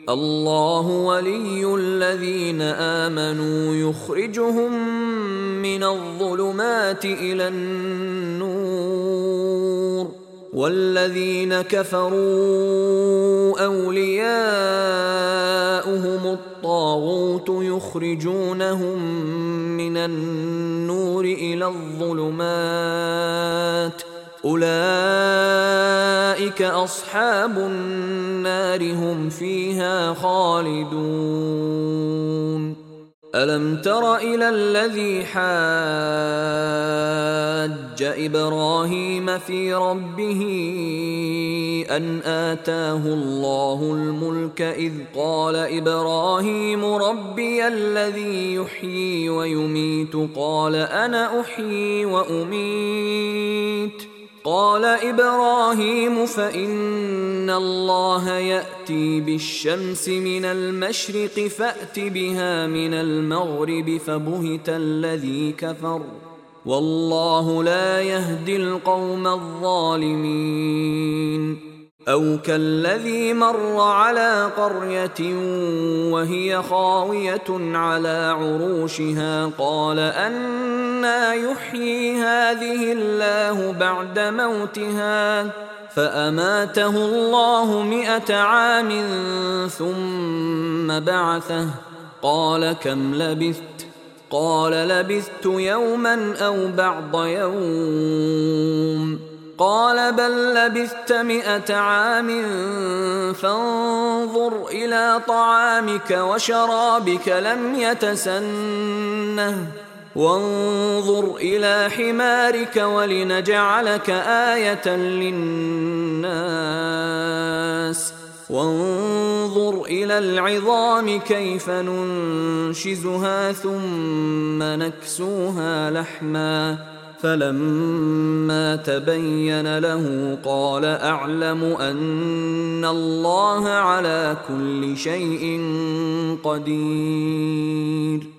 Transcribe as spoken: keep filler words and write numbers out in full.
الله ولي الذين آمنوا يخرجهم من الظلمات إلى النور، والذين كفروا أولياؤهم الطاغوت يخرجونهم من النور إلى الظلمات، أولئك أصحاب النار هم فيها خالدون. ألم تر إلى الذي حاج إبراهيم في ربه أن آتاه الله الملك إذ قال إبراهيم ربي الذي يحيي ويميت قال أنا أحيي وأميت قال إبراهيم فإن الله يأتي بالشمس من المشرق فأت بها من المغرب فبهت الذي كفر والله لا يهدي القوم الظالمين. أو كالذي مر على قرية وهي خاوية على عروشها قال أنى يحيي هذه الله بعد موتها فأماته الله مئة عام ثم بعثه قال كم لبثت قال لبثت يوما أو بعض يوم قال بل لبثت مئة عام فانظر إلى طعامك وشرابك لم يتسنه وانظر إلى حمارك ولنجعلك آية للناس وانظر إلى العظام كيف ننشزها ثم نكسوها لحما فلما تبين له قال أعلم أن الله على كل شيء قدير.